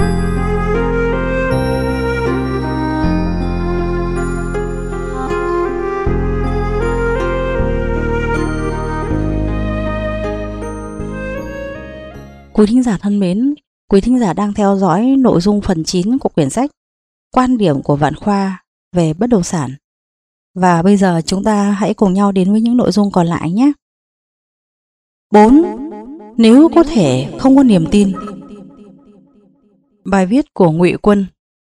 Quý thính giả thân mến, quý thính giả đang theo dõi nội dung phần 9 của quyển sách Quan điểm của Vạn Khoa về bất động sản. Và bây giờ chúng ta hãy cùng nhau đến với những nội dung còn lại nhé. 4. Nếu có thể không có niềm tin. Bài viết của Ngụy Quân.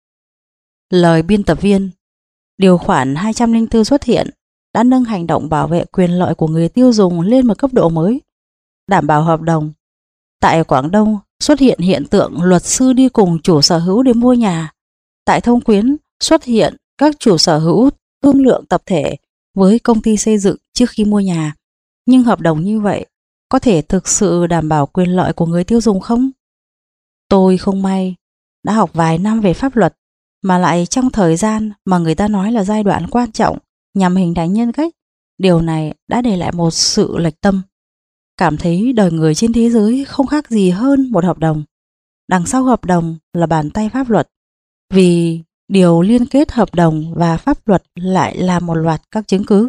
Lời biên tập viên. Điều khoản 204 xuất hiện đã nâng hành động bảo vệ quyền lợi của người tiêu dùng lên một cấp độ mới, đảm bảo hợp đồng. Tại Quảng Đông xuất hiện hiện tượng luật sư đi cùng chủ sở hữu để mua nhà. Tại Thông Quyến xuất hiện các chủ sở hữu thương lượng tập thể với công ty xây dựng trước khi mua nhà. Nhưng hợp đồng như vậy có thể thực sự đảm bảo quyền lợi của người tiêu dùng không? Tôi không may đã học vài năm về pháp luật, mà lại trong thời gian mà người ta nói là giai đoạn quan trọng nhằm hình thành nhân cách. Điều này đã để lại một sự lệch tâm. Cảm thấy đời người trên thế giới không khác gì hơn một hợp đồng. Đằng sau hợp đồng là bàn tay pháp luật, vì điều liên kết hợp đồng và pháp luật lại là một loạt các chứng cứ.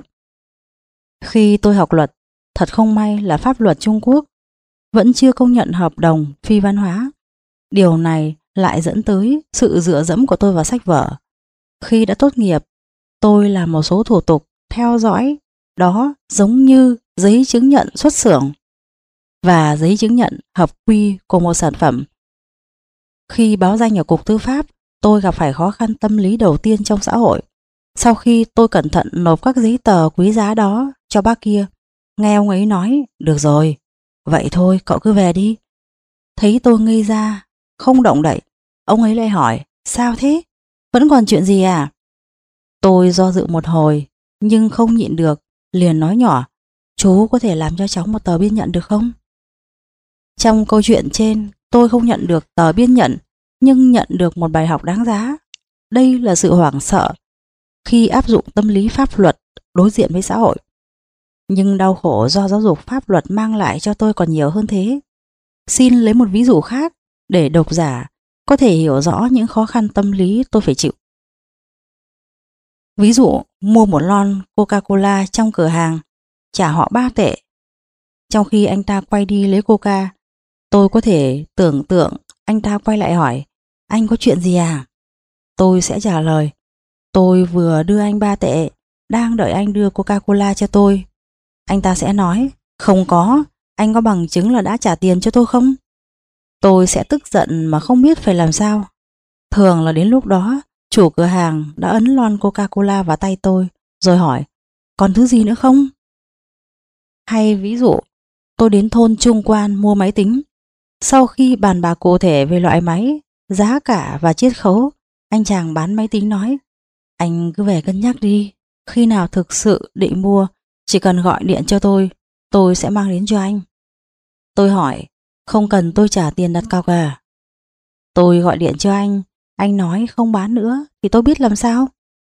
Khi tôi học luật, thật không may là pháp luật Trung Quốc vẫn chưa công nhận hợp đồng phi văn hóa. Điều này lại dẫn tới sự dựa dẫm của tôi vào sách vở. Khi đã tốt nghiệp, tôi làm một số thủ tục theo dõi đó, giống như giấy chứng nhận xuất xưởng và giấy chứng nhận hợp quy của một sản phẩm. Khi báo danh ở Cục Tư pháp, tôi gặp phải khó khăn tâm lý đầu tiên trong xã hội. Sau khi tôi cẩn thận nộp các giấy tờ quý giá đó cho bác kia, nghe ông ấy nói, được rồi, vậy thôi cậu cứ về đi. Thấy tôi ngây ra, không động đậy, ông ấy lại hỏi, sao thế? Vẫn còn chuyện gì à? Tôi do dự một hồi, nhưng không nhịn được, liền nói nhỏ, chú có thể làm cho cháu một tờ biên nhận được không? Trong câu chuyện trên, tôi không nhận được tờ biên nhận, nhưng nhận được một bài học đáng giá. Đây là sự hoảng sợ khi áp dụng tâm lý pháp luật đối diện với xã hội. Nhưng đau khổ do giáo dục pháp luật mang lại cho tôi còn nhiều hơn thế. Xin lấy một ví dụ khác để độc giả có thể hiểu rõ những khó khăn tâm lý tôi phải chịu. Ví dụ, mua một lon Coca-Cola trong cửa hàng, trả họ 3 tệ. Trong khi anh ta quay đi lấy Coca, tôi có thể tưởng tượng anh ta quay lại hỏi, anh có chuyện gì à? Tôi sẽ trả lời, tôi vừa đưa anh 3 tệ, đang đợi anh đưa Coca-Cola cho tôi. Anh ta sẽ nói, không có, anh có bằng chứng là đã trả tiền cho tôi không? Tôi sẽ tức giận mà không biết phải làm sao. Thường là đến lúc đó, chủ cửa hàng đã ấn lon Coca-Cola vào tay tôi, rồi hỏi, còn thứ gì nữa không? Hay ví dụ, tôi đến thôn Trung Quan mua máy tính. Sau khi bàn bạc cụ thể về loại máy, giá cả và chiết khấu, anh chàng bán máy tính nói, anh cứ về cân nhắc đi, khi nào thực sự định mua, chỉ cần gọi điện cho tôi sẽ mang đến cho anh. Tôi hỏi, không cần tôi trả tiền đặt cọc à? Tôi gọi điện cho anh nói không bán nữa thì tôi biết làm sao?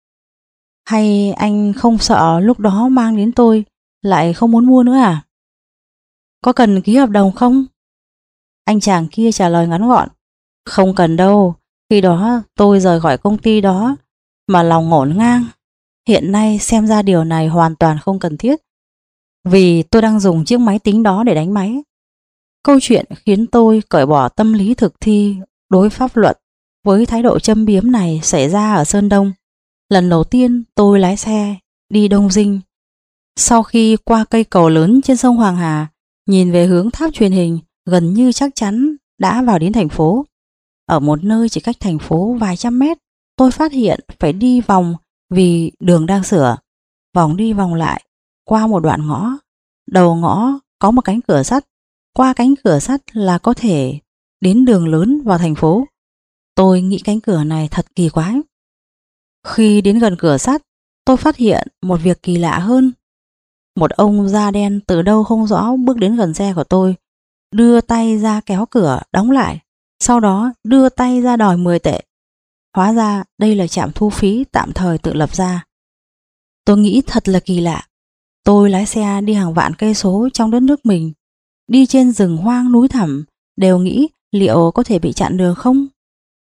Hay anh không sợ lúc đó mang đến tôi lại không muốn mua nữa à? Có cần ký hợp đồng không? Anh chàng kia trả lời ngắn gọn, không cần đâu, khi đó tôi rời khỏi công ty đó mà lòng ngổn ngang. Hiện nay xem ra điều này hoàn toàn không cần thiết, vì tôi đang dùng chiếc máy tính đó để đánh máy. Câu chuyện khiến tôi cởi bỏ tâm lý thực thi đối pháp luật với thái độ châm biếm này xảy ra ở Sơn Đông. Lần đầu tiên tôi lái xe đi Đông Dinh. Sau khi qua cây cầu lớn trên sông Hoàng Hà, nhìn về hướng tháp truyền hình, gần như chắc chắn đã vào đến thành phố. Ở một nơi chỉ cách thành phố vài trăm mét, tôi phát hiện phải đi vòng vì đường đang sửa. Vòng đi vòng lại, qua một đoạn ngõ. Đầu ngõ có một cánh cửa sắt. Qua cánh cửa sắt là có thể đến đường lớn vào thành phố. Tôi nghĩ cánh cửa này thật kỳ quái. Khi đến gần cửa sắt, tôi phát hiện một việc kỳ lạ hơn. Một ông da đen từ đâu không rõ bước đến gần xe của tôi, đưa tay ra kéo cửa đóng lại, sau đó đưa tay ra đòi 10 tệ. Hóa ra đây là trạm thu phí tạm thời tự lập ra. Tôi nghĩ thật là kỳ lạ. Tôi lái xe đi hàng vạn cây số trong đất nước mình, đi trên rừng hoang núi thẳm, đều nghĩ liệu có thể bị chặn đường không?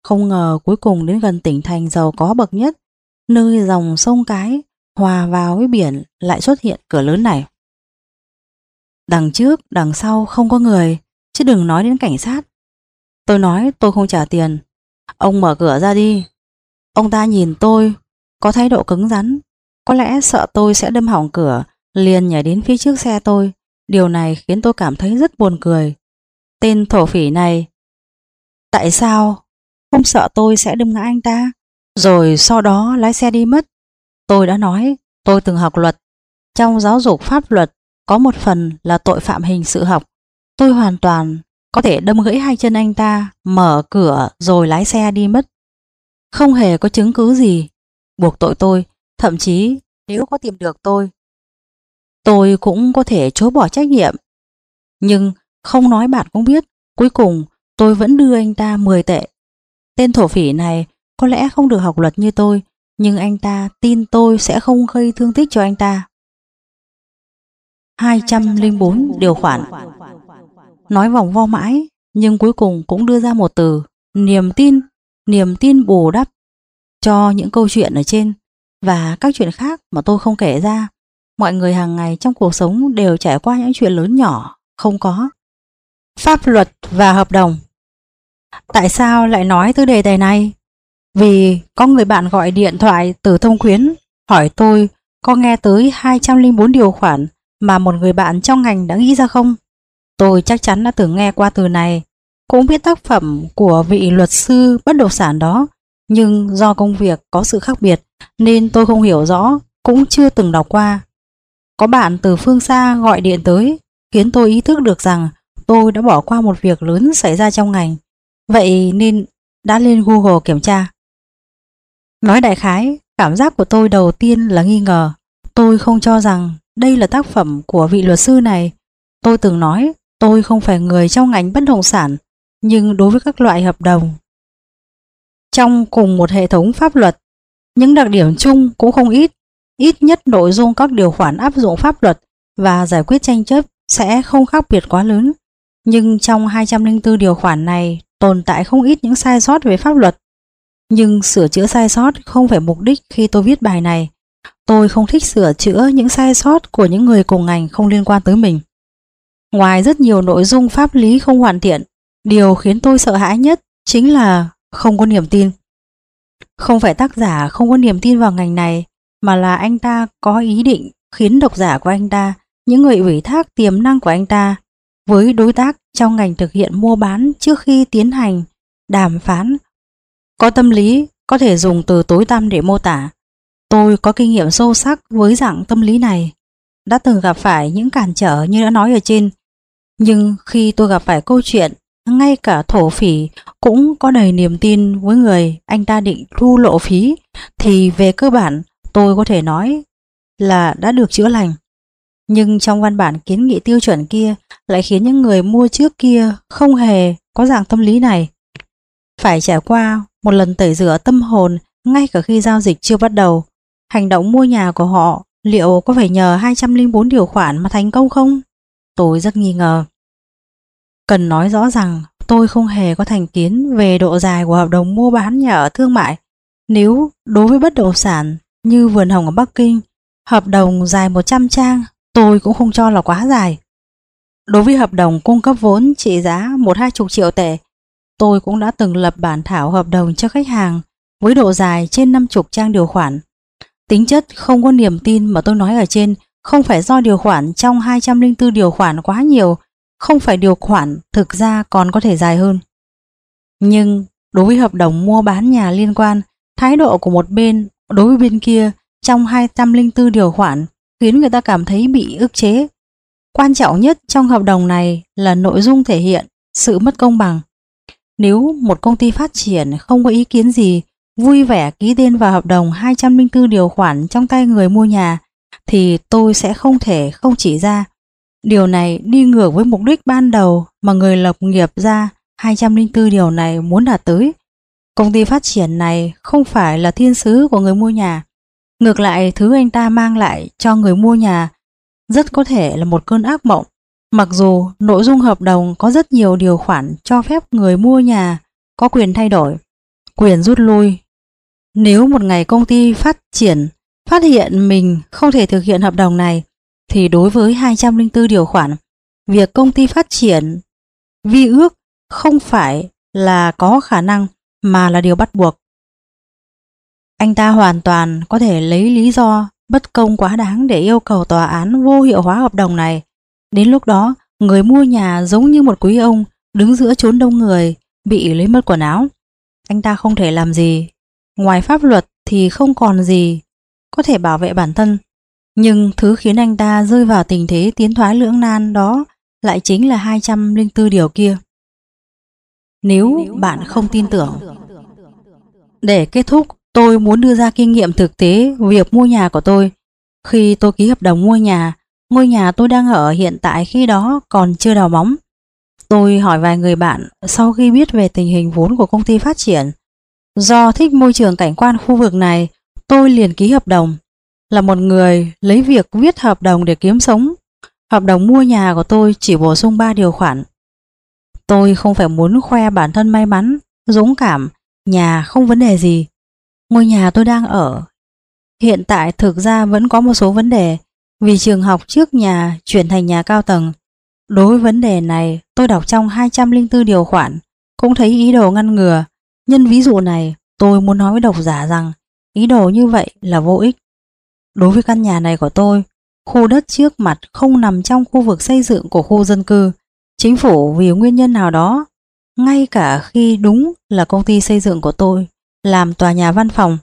Không ngờ cuối cùng đến gần tỉnh thành giàu có bậc nhất, nơi dòng sông cái hòa vào với biển, lại xuất hiện cửa lớn này. Đằng trước, đằng sau không có người, chứ đừng nói đến cảnh sát. Tôi nói tôi không trả tiền. Ông mở cửa ra đi. Ông ta nhìn tôi, có thái độ cứng rắn. Có lẽ sợ tôi sẽ đâm hỏng cửa, liền nhảy đến phía trước xe tôi. Điều này khiến tôi cảm thấy rất buồn cười. Tên thổ phỉ này, tại sao không sợ tôi sẽ đâm ngã anh ta, rồi sau đó lái xe đi mất? Tôi đã nói tôi từng học luật. Trong giáo dục pháp luật có một phần là tội phạm hình sự học. Tôi hoàn toàn có thể đâm gãy hai chân anh ta, mở cửa rồi lái xe đi mất. Không hề có chứng cứ gì buộc tội tôi. Thậm chí nếu có tìm được tôi cũng có thể chối bỏ trách nhiệm. Nhưng không nói bạn cũng biết, cuối cùng tôi vẫn đưa anh ta 10 tệ. Tên thổ phỉ này có lẽ không được học luật như tôi, nhưng anh ta tin tôi sẽ không gây thương tích cho anh ta. 204 điều khoản. Nói vòng vo mãi, nhưng cuối cùng cũng đưa ra một từ: niềm tin. Niềm tin bù đắp cho những câu chuyện ở trên và các chuyện khác mà tôi không kể ra. Mọi người hàng ngày trong cuộc sống đều trải qua những chuyện lớn nhỏ không có. Pháp luật và hợp đồng. Tại sao lại nói tới đề tài này? Vì có người bạn gọi điện thoại từ Thông Quyến hỏi tôi có nghe tới 204 điều khoản mà một người bạn trong ngành đã nghĩ ra không? Tôi chắc chắn đã từng nghe qua từ này, cũng biết tác phẩm của vị luật sư bất động sản đó, nhưng do công việc có sự khác biệt nên tôi không hiểu rõ, cũng chưa từng đọc qua. Có bạn từ phương xa gọi điện tới, khiến tôi ý thức được rằng tôi đã bỏ qua một việc lớn xảy ra trong ngành. Vậy nên đã lên Google kiểm tra. Nói đại khái, cảm giác của tôi đầu tiên là nghi ngờ. Tôi không cho rằng đây là tác phẩm của vị luật sư này. Tôi từng nói tôi không phải người trong ngành bất động sản, nhưng đối với các loại hợp đồng trong cùng một hệ thống pháp luật, những đặc điểm chung cũng không ít. Ít nhất nội dung các điều khoản áp dụng pháp luật và giải quyết tranh chấp sẽ không khác biệt quá lớn. Nhưng trong 204 điều khoản này tồn tại không ít những sai sót về pháp luật. Nhưng sửa chữa sai sót không phải mục đích khi tôi viết bài này. Tôi không thích sửa chữa những sai sót của những người cùng ngành không liên quan tới mình. Ngoài rất nhiều nội dung pháp lý không hoàn thiện, điều khiến tôi sợ hãi nhất chính là không có niềm tin. Không phải tác giả không có niềm tin vào ngành này, mà là anh ta có ý định khiến độc giả của anh ta, những người ủy thác tiềm năng của anh ta với đối tác trong ngành thực hiện mua bán trước khi tiến hành đàm phán, có tâm lý có thể dùng từ tối tăm để mô tả. Tôi có kinh nghiệm sâu sắc với dạng tâm lý này, đã từng gặp phải những cản trở như đã nói ở trên. Nhưng khi tôi gặp phải câu chuyện ngay cả thổ phỉ cũng có đầy niềm tin với người anh ta định thu lộ phí, thì về cơ bản tôi có thể nói là đã được chữa lành. Nhưng trong văn bản kiến nghị tiêu chuẩn kia lại khiến những người mua trước kia không hề có dạng tâm lý này, phải trải qua một lần tẩy rửa tâm hồn ngay cả khi giao dịch chưa bắt đầu. Hành động mua nhà của họ liệu có phải nhờ 204 điều khoản mà thành công không? Tôi rất nghi ngờ. Cần nói rõ rằng tôi không hề có thành kiến về độ dài của hợp đồng mua bán nhà ở thương mại. Nếu đối với bất động sản như vườn hồng ở Bắc Kinh, hợp đồng dài 100 trang, tôi cũng không cho là quá dài. Đối với hợp đồng cung cấp vốn trị giá 1-20 triệu tệ, tôi cũng đã từng lập bản thảo hợp đồng cho khách hàng với độ dài trên 50 trang điều khoản. Tính chất không có niềm tin mà tôi nói ở trên không phải do điều khoản trong 204 điều khoản quá nhiều, không phải điều khoản thực ra còn có thể dài hơn. Nhưng đối với hợp đồng mua bán nhà liên quan, thái độ của một bên đối với bên kia trong 204 điều khoản khiến người ta cảm thấy bị ức chế. Quan trọng nhất trong hợp đồng này là nội dung thể hiện sự mất công bằng. Nếu một công ty phát triển không có ý kiến gì, vui vẻ ký tên vào hợp đồng 204 điều khoản trong tay người mua nhà, thì tôi sẽ không thể không chỉ ra. Điều này đi ngược với mục đích ban đầu mà người lập nghiệp ra 204 điều này muốn đạt tới. Công ty phát triển này không phải là thiên sứ của người mua nhà. Ngược lại, thứ anh ta mang lại cho người mua nhà rất có thể là một cơn ác mộng. Mặc dù nội dung hợp đồng có rất nhiều điều khoản cho phép người mua nhà có quyền thay đổi, quyền rút lui. Nếu một ngày công ty phát triển phát hiện mình không thể thực hiện hợp đồng này, thì đối với 204 điều khoản, việc công ty phát triển vi ước không phải là có khả năng mà là điều bắt buộc. Anh ta hoàn toàn có thể lấy lý do bất công quá đáng để yêu cầu tòa án vô hiệu hóa hợp đồng này. Đến lúc đó, người mua nhà giống như một quý ông đứng giữa chốn đông người, bị lấy mất quần áo. Anh ta không thể làm gì. Ngoài pháp luật thì không còn gì có thể bảo vệ bản thân. Nhưng thứ khiến anh ta rơi vào tình thế tiến thoái lưỡng nan đó lại chính là 204 điều kia. Nếu bạn không tin tưởng. Để kết thúc, tôi muốn đưa ra kinh nghiệm thực tế việc mua nhà của tôi. Khi tôi ký hợp đồng mua nhà, ngôi nhà tôi đang ở hiện tại khi đó còn chưa đào móng. Tôi hỏi vài người bạn sau khi biết về tình hình vốn của công ty phát triển. Do thích môi trường cảnh quan khu vực này, tôi liền ký hợp đồng. Là một người lấy việc viết hợp đồng để kiếm sống, hợp đồng mua nhà của tôi chỉ bổ sung 3 điều khoản. Tôi không phải muốn khoe bản thân may mắn, dũng cảm, nhà không vấn đề gì. Ngôi nhà tôi đang ở hiện tại thực ra vẫn có một số vấn đề, vì trường học trước nhà chuyển thành nhà cao tầng. Đối với vấn đề này, tôi đọc trong 204 điều khoản, cũng thấy ý đồ ngăn ngừa. Nhân ví dụ này, tôi muốn nói với độc giả rằng ý đồ như vậy là vô ích. Đối với căn nhà này của tôi, khu đất trước mặt không nằm trong khu vực xây dựng của khu dân cư. Chính phủ vì nguyên nhân nào đó, ngay cả khi đúng là công ty xây dựng của tôi làm tòa nhà văn phòng,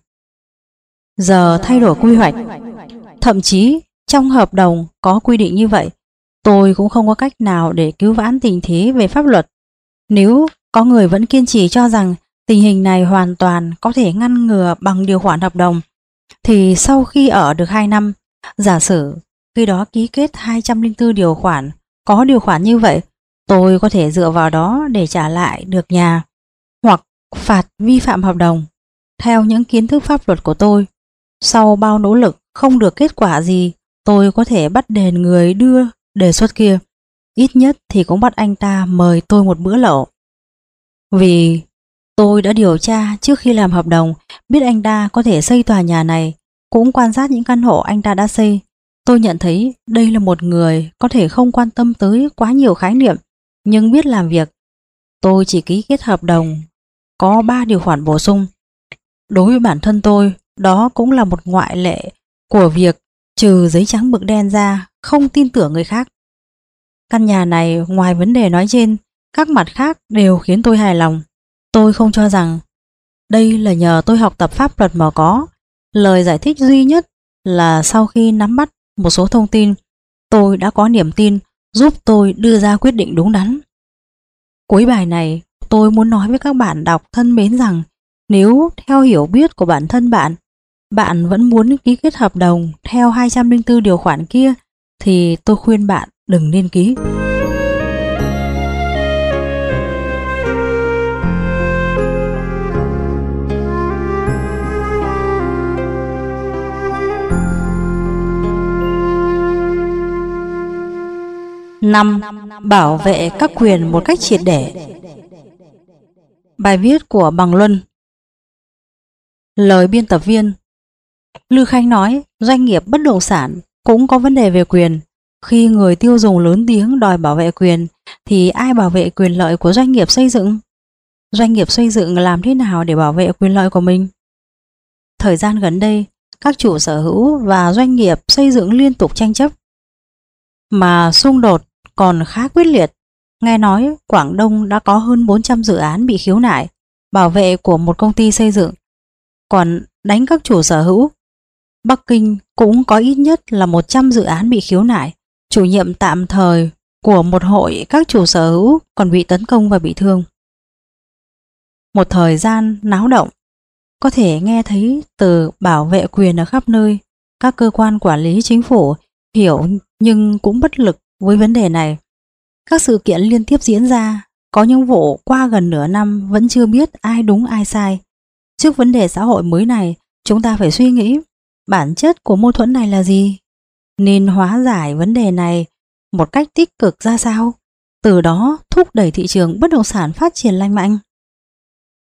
giờ thay đổi quy hoạch. Thậm chí trong hợp đồng có quy định như vậy, tôi cũng không có cách nào để cứu vãn tình thế về pháp luật. Nếu có người vẫn kiên trì cho rằng tình hình này hoàn toàn có thể ngăn ngừa bằng điều khoản hợp đồng, thì sau khi ở được 2 năm, giả sử khi đó ký kết 204 điều khoản, có điều khoản như vậy, tôi có thể dựa vào đó để trả lại được nhà, hoặc phạt vi phạm hợp đồng. Theo những kiến thức pháp luật của tôi, sau bao nỗ lực không được kết quả gì, tôi có thể bắt đền người đưa đề xuất kia. Ít nhất thì cũng bắt anh ta mời tôi một bữa lẩu. Vì tôi đã điều tra trước khi làm hợp đồng, biết anh ta có thể xây tòa nhà này, cũng quan sát những căn hộ anh ta đã xây. Tôi nhận thấy đây là một người có thể không quan tâm tới quá nhiều khái niệm, nhưng biết làm việc. Tôi chỉ ký kết hợp đồng có 3 điều khoản bổ sung. Đối với bản thân tôi, đó cũng là một ngoại lệ của việc trừ giấy trắng mực đen ra, không tin tưởng người khác. Căn nhà này ngoài vấn đề nói trên, các mặt khác đều khiến tôi hài lòng. Tôi không cho rằng đây là nhờ tôi học tập pháp luật mà có. Lời giải thích duy nhất là sau khi nắm bắt một số thông tin, tôi đã có niềm tin giúp tôi đưa ra quyết định đúng đắn. Cuối bài này, tôi muốn nói với các bạn đọc thân mến rằng nếu theo hiểu biết của bản thân bạn vẫn muốn ký kết hợp đồng theo 204 điều khoản kia, thì tôi khuyên bạn đừng nên ký. Năm, bảo vệ các quyền một cách triệt để. Bài viết của Bằng Luân. Lời biên tập viên. Lư Khanh nói doanh nghiệp bất động sản cũng có vấn đề về quyền. Khi người tiêu dùng lớn tiếng đòi bảo vệ quyền, thì ai bảo vệ quyền lợi của doanh nghiệp xây dựng? Doanh nghiệp xây dựng làm thế nào để bảo vệ quyền lợi của mình? Thời gian gần đây, các chủ sở hữu và doanh nghiệp xây dựng liên tục tranh chấp, mà xung đột còn khá quyết liệt. Nghe nói Quảng Đông đã có hơn 400 dự án bị khiếu nại bảo vệ của một công ty xây dựng, còn đánh các chủ sở hữu. Bắc Kinh cũng có ít nhất là 100 dự án bị khiếu nại. Chủ nhiệm tạm thời của một hội các chủ sở hữu còn bị tấn công và bị thương. Một thời gian náo động, có thể nghe thấy từ bảo vệ quyền ở khắp nơi. Các cơ quan quản lý chính phủ hiểu nhưng cũng bất lực với vấn đề này. Các sự kiện liên tiếp diễn ra, có những vụ qua gần nửa năm vẫn chưa biết ai đúng ai sai. Trước vấn đề xã hội mới này, chúng ta phải suy nghĩ bản chất của mâu thuẫn này là gì, nên hóa giải vấn đề này một cách tích cực ra sao, từ đó thúc đẩy thị trường bất động sản phát triển lành mạnh.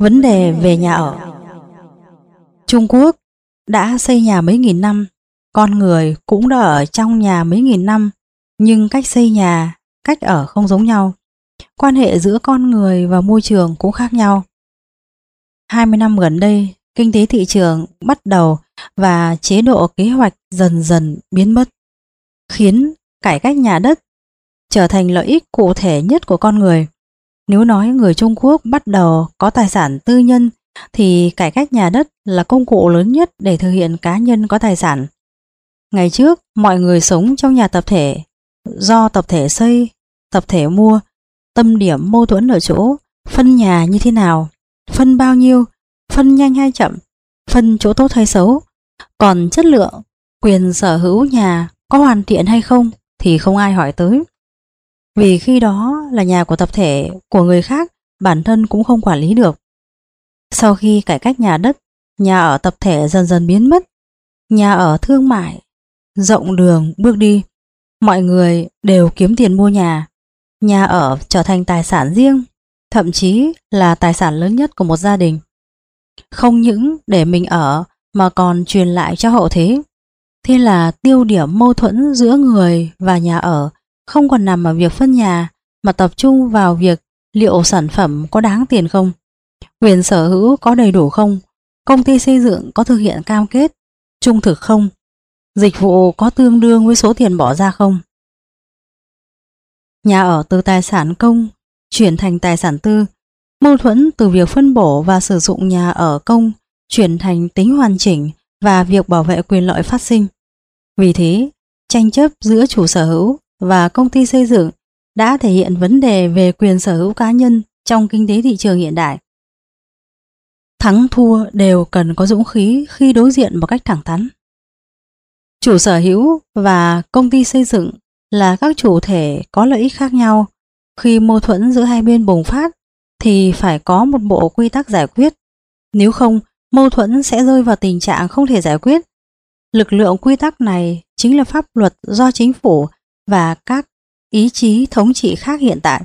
Vấn đề về nhà ở. Trung Quốc đã xây nhà mấy nghìn năm, con người cũng đã ở trong nhà mấy nghìn năm, nhưng cách xây nhà, cách ở không giống nhau. Quan hệ giữa con người và môi trường cũng khác nhau. 20 năm gần đây, kinh tế thị trường bắt đầu và chế độ kế hoạch dần dần biến mất, khiến cải cách nhà đất trở thành lợi ích cụ thể nhất của con người. Nếu nói người Trung Quốc bắt đầu có tài sản tư nhân thì cải cách nhà đất là công cụ lớn nhất để thực hiện cá nhân có tài sản. Ngày trước, mọi người sống trong nhà tập thể, do tập thể xây, tập thể mua. Tâm điểm mâu thuẫn ở chỗ phân nhà như thế nào, phân bao nhiêu, phân nhanh hay chậm, phân chỗ tốt hay xấu. Còn chất lượng, quyền sở hữu nhà có hoàn thiện hay không thì không ai hỏi tới. Vì khi đó là nhà của tập thể, của người khác, bản thân cũng không quản lý được. Sau khi cải cách nhà đất, nhà ở tập thể dần dần biến mất. Nhà ở thương mại, rộng đường bước đi. Mọi người đều kiếm tiền mua nhà. Nhà ở trở thành tài sản riêng, thậm chí là tài sản lớn nhất của một gia đình. Không những để mình ở mà còn truyền lại cho hậu thế. Thế là tiêu điểm mâu thuẫn giữa người và nhà ở không còn nằm ở việc phân nhà mà tập trung vào việc liệu sản phẩm có đáng tiền không, quyền sở hữu có đầy đủ không, công ty xây dựng có thực hiện cam kết trung thực không, dịch vụ có tương đương với số tiền bỏ ra không. Nhà ở từ tài sản công chuyển thành tài sản tư, mâu thuẫn từ việc phân bổ và sử dụng nhà ở công chuyển thành tính hoàn chỉnh và việc bảo vệ quyền lợi phát sinh. Vì thế, tranh chấp giữa chủ sở hữu và công ty xây dựng đã thể hiện vấn đề về quyền sở hữu cá nhân trong kinh tế thị trường hiện đại. Thắng thua đều cần có dũng khí khi đối diện một cách thẳng thắn. Chủ sở hữu và công ty xây dựng là các chủ thể có lợi ích khác nhau. Khi mâu thuẫn giữa hai bên bùng phát thì phải có một bộ quy tắc giải quyết. Nếu không, mâu thuẫn sẽ rơi vào tình trạng không thể giải quyết. Lực lượng quy tắc này chính là pháp luật do chính phủ và các ý chí thống trị khác hiện tại.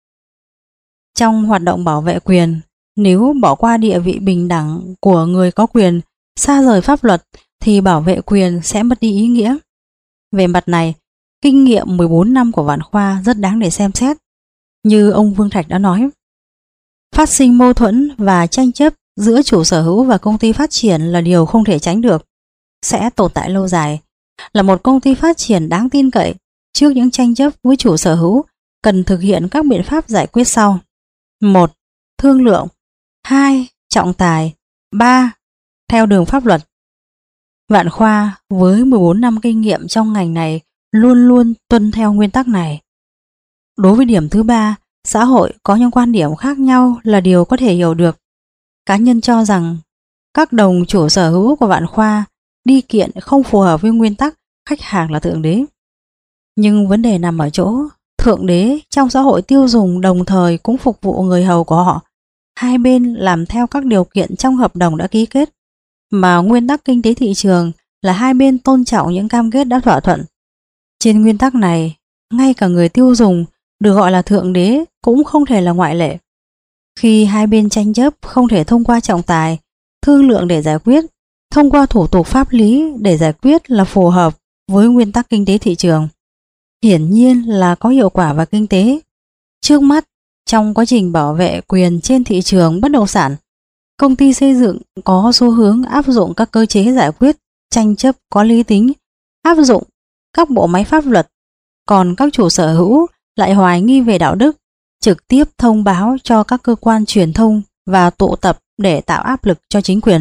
Trong hoạt động bảo vệ quyền, nếu bỏ qua địa vị bình đẳng của người có quyền, xa rời pháp luật thì bảo vệ quyền sẽ mất đi ý nghĩa. Về mặt này, kinh nghiệm 14 năm của Vạn Khoa rất đáng để xem xét. Như ông Vương Trạch đã nói, phát sinh mâu thuẫn và tranh chấp giữa chủ sở hữu và công ty phát triển là điều không thể tránh được, sẽ tồn tại lâu dài. Là một công ty phát triển đáng tin cậy, trước những tranh chấp với chủ sở hữu cần thực hiện các biện pháp giải quyết sau. 1. Thương lượng. 2. Trọng tài. 3. Theo đường pháp luật. Vạn Khoa với 14 năm kinh nghiệm trong ngành này luôn luôn tuân theo nguyên tắc này. Đối với điểm thứ 3, xã hội có những quan điểm khác nhau là điều có thể hiểu được. Cá nhân cho rằng các đồng chủ sở hữu của Vạn Khoa đi kiện không phù hợp với nguyên tắc khách hàng là thượng đế. Nhưng vấn đề nằm ở chỗ thượng đế trong xã hội tiêu dùng đồng thời cũng phục vụ người hầu của họ. Hai bên làm theo các điều kiện trong hợp đồng đã ký kết, mà nguyên tắc kinh tế thị trường là hai bên tôn trọng những cam kết đã thỏa thuận. Trên nguyên tắc này, ngay cả người tiêu dùng được gọi là thượng đế cũng không thể là ngoại lệ. Khi hai bên tranh chấp không thể thông qua trọng tài, thương lượng để giải quyết, thông qua thủ tục pháp lý để giải quyết là phù hợp với nguyên tắc kinh tế thị trường. Hiển nhiên là có hiệu quả và kinh tế. Trước mắt, trong quá trình bảo vệ quyền trên thị trường bất động sản, công ty xây dựng có xu hướng áp dụng các cơ chế giải quyết tranh chấp có lý tính, áp dụng các bộ máy pháp luật, còn các chủ sở hữu lại hoài nghi về đạo đức, trực tiếp thông báo cho các cơ quan truyền thông và tụ tập để tạo áp lực cho chính quyền.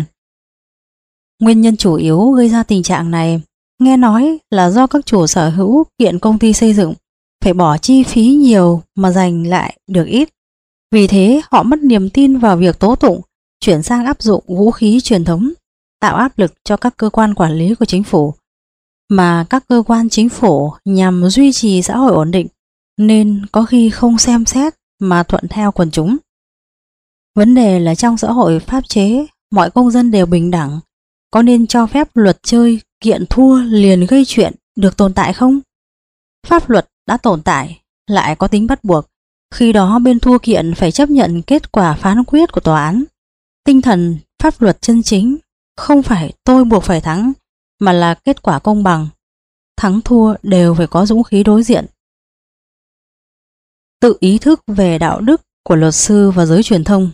Nguyên nhân chủ yếu gây ra tình trạng này nghe nói là do các chủ sở hữu kiện công ty xây dựng phải bỏ chi phí nhiều mà giành lại được ít. Vì thế họ mất niềm tin vào việc tố tụng, chuyển sang áp dụng vũ khí truyền thống, tạo áp lực cho các cơ quan quản lý của chính phủ. Mà các cơ quan chính phủ nhằm duy trì xã hội ổn định nên có khi không xem xét mà thuận theo quần chúng. Vấn đề là trong xã hội pháp chế, mọi công dân đều bình đẳng. Có nên cho phép luật chơi kiện thua liền gây chuyện được tồn tại không? Pháp luật đã tồn tại, lại có tính bắt buộc. Khi đó bên thua kiện phải chấp nhận kết quả phán quyết của tòa án. Tinh thần pháp luật chân chính không phải tôi buộc phải thắng, mà là kết quả công bằng. Thắng thua đều phải có dũng khí đối diện. Tự ý thức về đạo đức của luật sư và giới truyền thông.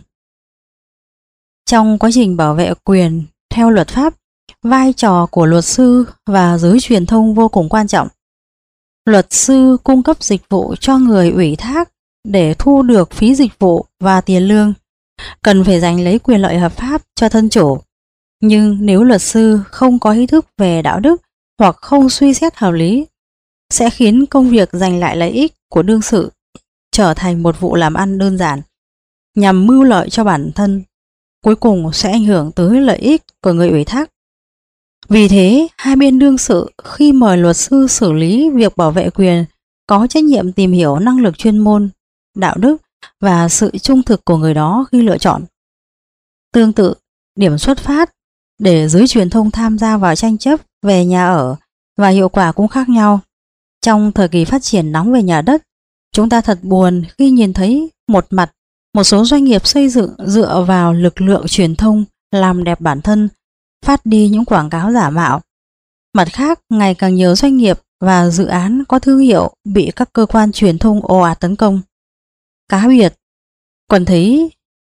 Trong quá trình bảo vệ quyền theo luật pháp, vai trò của luật sư và giới truyền thông vô cùng quan trọng. Luật sư cung cấp dịch vụ cho người ủy thác để thu được phí dịch vụ và tiền lương, cần phải giành lấy quyền lợi hợp pháp cho thân chủ. Nhưng nếu luật sư không có ý thức về đạo đức hoặc không suy xét hợp lý, sẽ khiến công việc giành lại lợi ích của đương sự trở thành một vụ làm ăn đơn giản, nhằm mưu lợi cho bản thân, cuối cùng sẽ ảnh hưởng tới lợi ích của người ủy thác. Vì thế, hai bên đương sự khi mời luật sư xử lý việc bảo vệ quyền có trách nhiệm tìm hiểu năng lực chuyên môn, đạo đức và sự trung thực của người đó khi lựa chọn. Tương tự, điểm xuất phát để giới truyền thông tham gia vào tranh chấp về nhà ở và hiệu quả cũng khác nhau. Trong thời kỳ phát triển nóng về nhà đất, chúng ta thật buồn khi nhìn thấy một mặt, một số doanh nghiệp xây dựng dựa vào lực lượng truyền thông làm đẹp bản thân, phát đi những quảng cáo giả mạo. Mặt khác, ngày càng nhiều doanh nghiệp và dự án có thương hiệu bị các cơ quan truyền thông ồ ạt tấn công. Cá biệt, còn thấy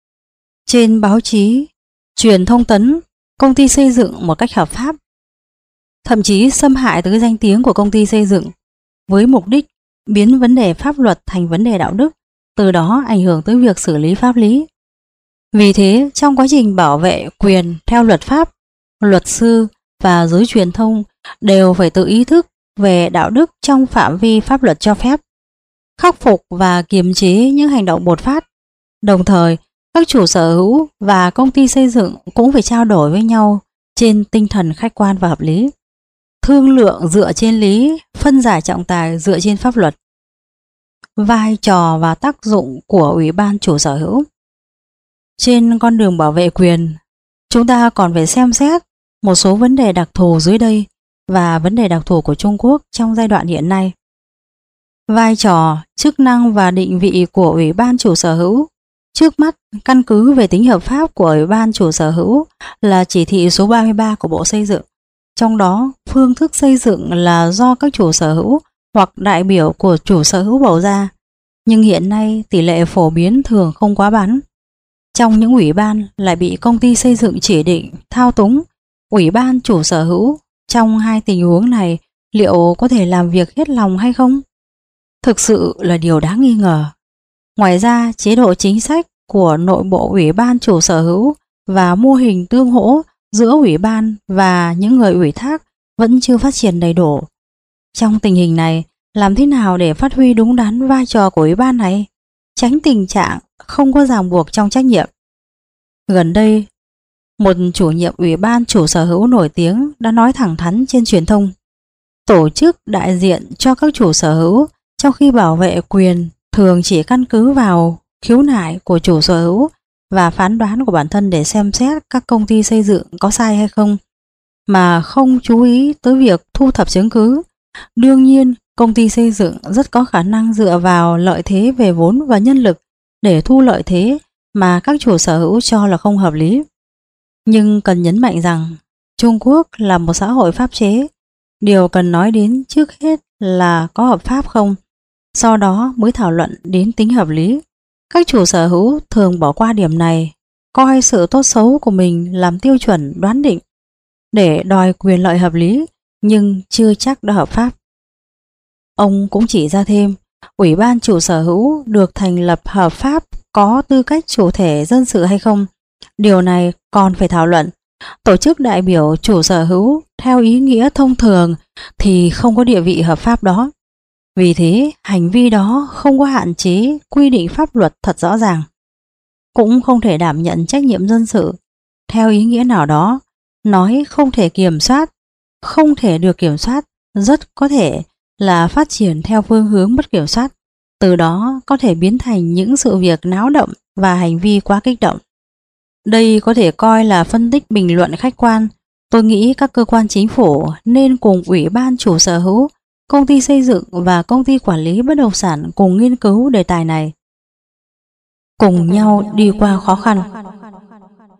trên báo chí, truyền thông tấn công ty xây dựng một cách hợp pháp, thậm chí xâm hại tới danh tiếng của công ty xây dựng với mục đích biến vấn đề pháp luật thành vấn đề đạo đức, từ đó ảnh hưởng tới việc xử lý pháp lý. Vì thế, trong quá trình bảo vệ quyền theo luật pháp, luật sư và giới truyền thông đều phải tự ý thức về đạo đức trong phạm vi pháp luật cho phép, khắc phục và kiềm chế những hành động bột phát. Đồng thời, các chủ sở hữu và công ty xây dựng cũng phải trao đổi với nhau trên tinh thần khách quan và hợp lý, thương lượng dựa trên lý, phân giải trọng tài dựa trên pháp luật. Vai trò và tác dụng của Ủy ban chủ sở hữu. Trên con đường bảo vệ quyền, chúng ta còn phải xem xét một số vấn đề đặc thù dưới đây và vấn đề đặc thù của Trung Quốc trong giai đoạn hiện nay. Vai trò, chức năng và định vị của Ủy ban chủ sở hữu. Trước mắt, căn cứ về tính hợp pháp của Ủy ban chủ sở hữu là chỉ thị số 33 của Bộ Xây dựng. Trong đó, phương thức xây dựng là do các chủ sở hữu hoặc đại biểu của chủ sở hữu bầu ra, nhưng hiện nay tỷ lệ phổ biến thường không quá bán. Trong những ủy ban lại bị công ty xây dựng chỉ định, thao túng. Ủy ban chủ sở hữu trong hai tình huống này liệu có thể làm việc hết lòng hay không? Thực sự là điều đáng nghi ngờ. Ngoài ra, chế độ chính sách của nội bộ Ủy ban chủ sở hữu và mô hình tương hỗ giữa Ủy ban và những người ủy thác vẫn chưa phát triển đầy đủ. Trong tình hình này, làm thế nào để phát huy đúng đắn vai trò của Ủy ban này, tránh tình trạng không có ràng buộc trong trách nhiệm? Gần đây, một chủ nhiệm Ủy ban chủ sở hữu nổi tiếng đã nói thẳng thắn trên truyền thông: tổ chức đại diện cho các chủ sở hữu trong khi bảo vệ quyền thường chỉ căn cứ vào khiếu nại của chủ sở hữu và phán đoán của bản thân để xem xét các công ty xây dựng có sai hay không, mà không chú ý tới việc thu thập chứng cứ. Đương nhiên, công ty xây dựng rất có khả năng dựa vào lợi thế về vốn và nhân lực để thu lợi thế mà các chủ sở hữu cho là không hợp lý. Nhưng cần nhấn mạnh rằng Trung Quốc là một xã hội pháp chế. Điều cần nói đến trước hết là có hợp pháp không, sau đó mới thảo luận đến tính hợp lý. Các chủ sở hữu thường bỏ qua điểm này, coi sự tốt xấu của mình làm tiêu chuẩn đoán định để đòi quyền lợi hợp lý, nhưng chưa chắc đã hợp pháp. Ông cũng chỉ ra thêm, Ủy ban chủ sở hữu được thành lập hợp pháp có tư cách chủ thể dân sự hay không, điều này còn phải thảo luận. Tổ chức đại biểu chủ sở hữu theo ý nghĩa thông thường thì không có địa vị hợp pháp đó. Vì thế, hành vi đó không có hạn chế quy định pháp luật thật rõ ràng, cũng không thể đảm nhận trách nhiệm dân sự. Theo ý nghĩa nào đó, nói không thể kiểm soát, không thể được kiểm soát, rất có thể là phát triển theo phương hướng mất kiểm soát, từ đó có thể biến thành những sự việc náo động và hành vi quá kích động. Đây có thể coi là phân tích bình luận khách quan. Tôi nghĩ các cơ quan chính phủ nên cùng Ủy ban chủ sở hữu, công ty xây dựng và công ty quản lý bất động sản cùng nghiên cứu đề tài này, cùng nhau đi qua khó khăn.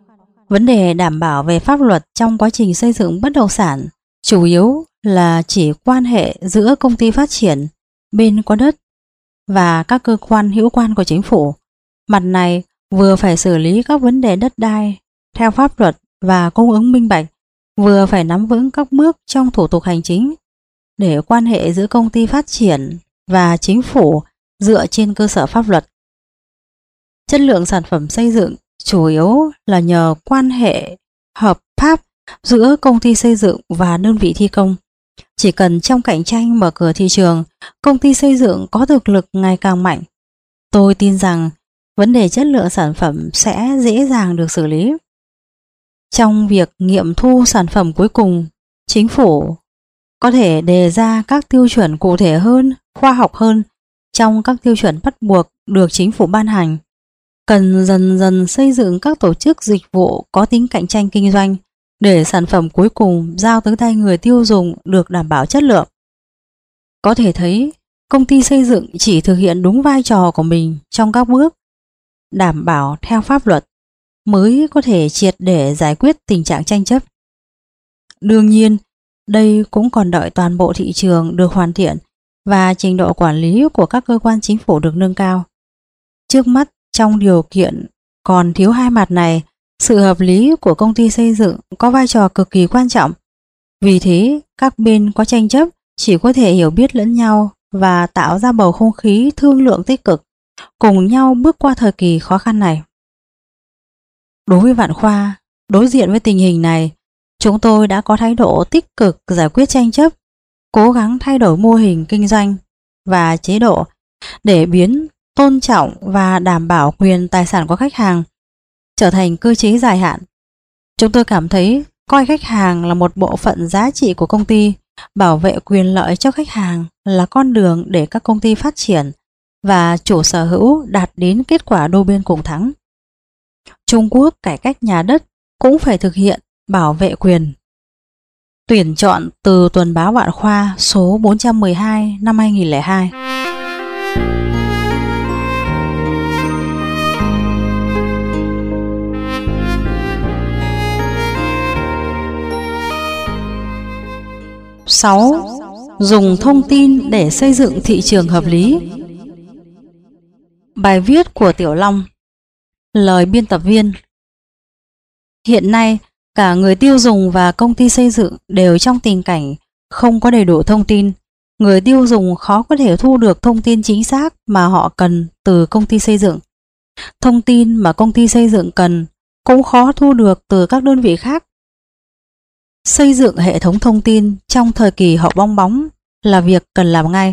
Vấn đề đảm bảo về pháp luật trong quá trình xây dựng bất động sản chủ yếu là chỉ quan hệ giữa công ty phát triển, bên có đất và các cơ quan hữu quan của chính phủ. Mặt này vừa phải xử lý các vấn đề đất đai theo pháp luật và cung ứng minh bạch, vừa phải nắm vững các bước trong thủ tục hành chính để quan hệ giữa công ty phát triển và chính phủ dựa trên cơ sở pháp luật. Chất lượng sản phẩm xây dựng chủ yếu là nhờ quan hệ hợp pháp giữa công ty xây dựng và đơn vị thi công. Chỉ cần trong cạnh tranh mở cửa thị trường, công ty xây dựng có thực lực ngày càng mạnh, tôi tin rằng vấn đề chất lượng sản phẩm sẽ dễ dàng được xử lý. Trong việc nghiệm thu sản phẩm cuối cùng, chính phủ có thể đề ra các tiêu chuẩn cụ thể hơn, khoa học hơn trong các tiêu chuẩn bắt buộc được chính phủ ban hành. Cần dần dần xây dựng các tổ chức dịch vụ có tính cạnh tranh kinh doanh để sản phẩm cuối cùng giao tới tay người tiêu dùng được đảm bảo chất lượng. Có thể thấy, công ty xây dựng chỉ thực hiện đúng vai trò của mình trong các bước đảm bảo theo pháp luật mới có thể triệt để giải quyết tình trạng tranh chấp. Đương nhiên, đây cũng còn đợi toàn bộ thị trường được hoàn thiện và trình độ quản lý của các cơ quan chính phủ được nâng cao. Trước mắt, trong điều kiện còn thiếu hai mặt này, sự hợp lý của công ty xây dựng có vai trò cực kỳ quan trọng. Vì thế, các bên có tranh chấp chỉ có thể hiểu biết lẫn nhau và tạo ra bầu không khí thương lượng tích cực, cùng nhau bước qua thời kỳ khó khăn này. Đối với Vạn Khoa, đối diện với tình hình này, chúng tôi đã có thái độ tích cực giải quyết tranh chấp, cố gắng thay đổi mô hình kinh doanh và chế độ để biến tôn trọng và đảm bảo quyền tài sản của khách hàng trở thành cơ chế dài hạn. Chúng tôi cảm thấy coi khách hàng là một bộ phận giá trị của công ty, bảo vệ quyền lợi cho khách hàng là con đường để các công ty phát triển và chủ sở hữu đạt đến kết quả đôi bên cùng thắng. Trung Quốc cải cách nhà đất cũng phải thực hiện bảo vệ quyền. Tuyển chọn từ tuần báo Vạn Khoa số 412 năm 2002. Sáu, dùng thông tin để xây dựng thị trường hợp lý. Bài viết của Tiểu Long. Lời biên tập viên. Hiện nay, cả người tiêu dùng và công ty xây dựng đều trong tình cảnh không có đầy đủ thông tin. Người tiêu dùng khó có thể thu được thông tin chính xác mà họ cần từ công ty xây dựng. Thông tin mà công ty xây dựng cần cũng khó thu được từ các đơn vị khác. Xây dựng hệ thống thông tin trong thời kỳ hậu bong bóng là việc cần làm ngay.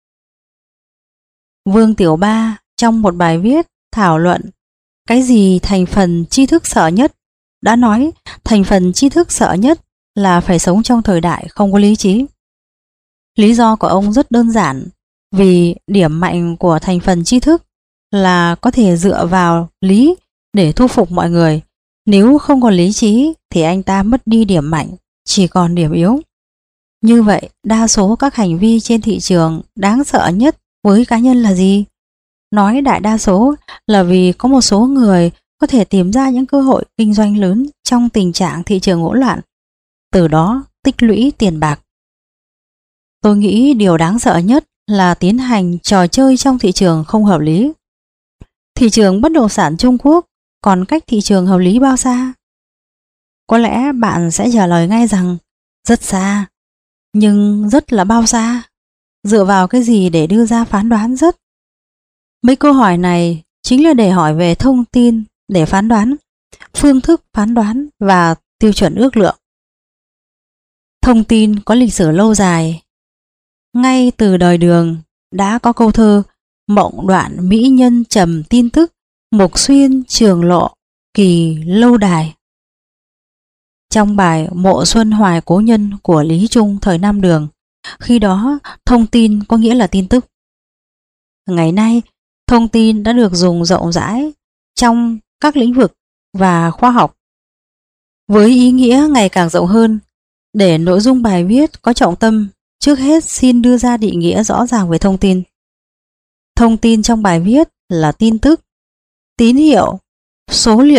Vương Tiểu Ba trong một bài viết thảo luận cái gì thành phần tri thức sợ nhất đã nói thành phần tri thức sợ nhất là phải sống trong thời đại không có lý trí. Lý do của ông rất đơn giản, vì điểm mạnh của thành phần tri thức là có thể dựa vào lý để thu phục mọi người. Nếu không còn lý trí thì anh ta mất đi điểm mạnh, chỉ còn điểm yếu. Như vậy, đa số các hành vi trên thị trường đáng sợ nhất với cá nhân là gì? Nói đại đa số là vì có một số người có thể tìm ra những cơ hội kinh doanh lớn trong tình trạng thị trường hỗn loạn, từ đó tích lũy tiền bạc. Tôi nghĩ điều đáng sợ nhất là tiến hành trò chơi trong thị trường không hợp lý. Thị trường bất động sản Trung Quốc còn cách thị trường hợp lý bao xa? Có lẽ bạn sẽ trả lời ngay rằng rất xa, nhưng rất là bao xa? Dựa vào cái gì để đưa ra phán đoán rất? Mấy câu hỏi này chính là để hỏi về thông tin để phán đoán, phương thức phán đoán và tiêu chuẩn ước lượng. Thông tin có lịch sử lâu dài. Ngay từ đời Đường đã có câu thơ mộng đoạn mỹ nhân trầm tin tức, mục xuyên trường lộ kỳ lâu đài. Trong bài Mộ Xuân Hoài Cố Nhân của Lý Trung thời Nam Đường, khi đó thông tin có nghĩa là tin tức. Ngày nay, thông tin đã được dùng rộng rãi trong các lĩnh vực và khoa học với ý nghĩa ngày càng rộng hơn. Để nội dung bài viết có trọng tâm, trước hết xin đưa ra định nghĩa rõ ràng về thông tin. Thông tin trong bài viết là tin tức, tín hiệu, số liệu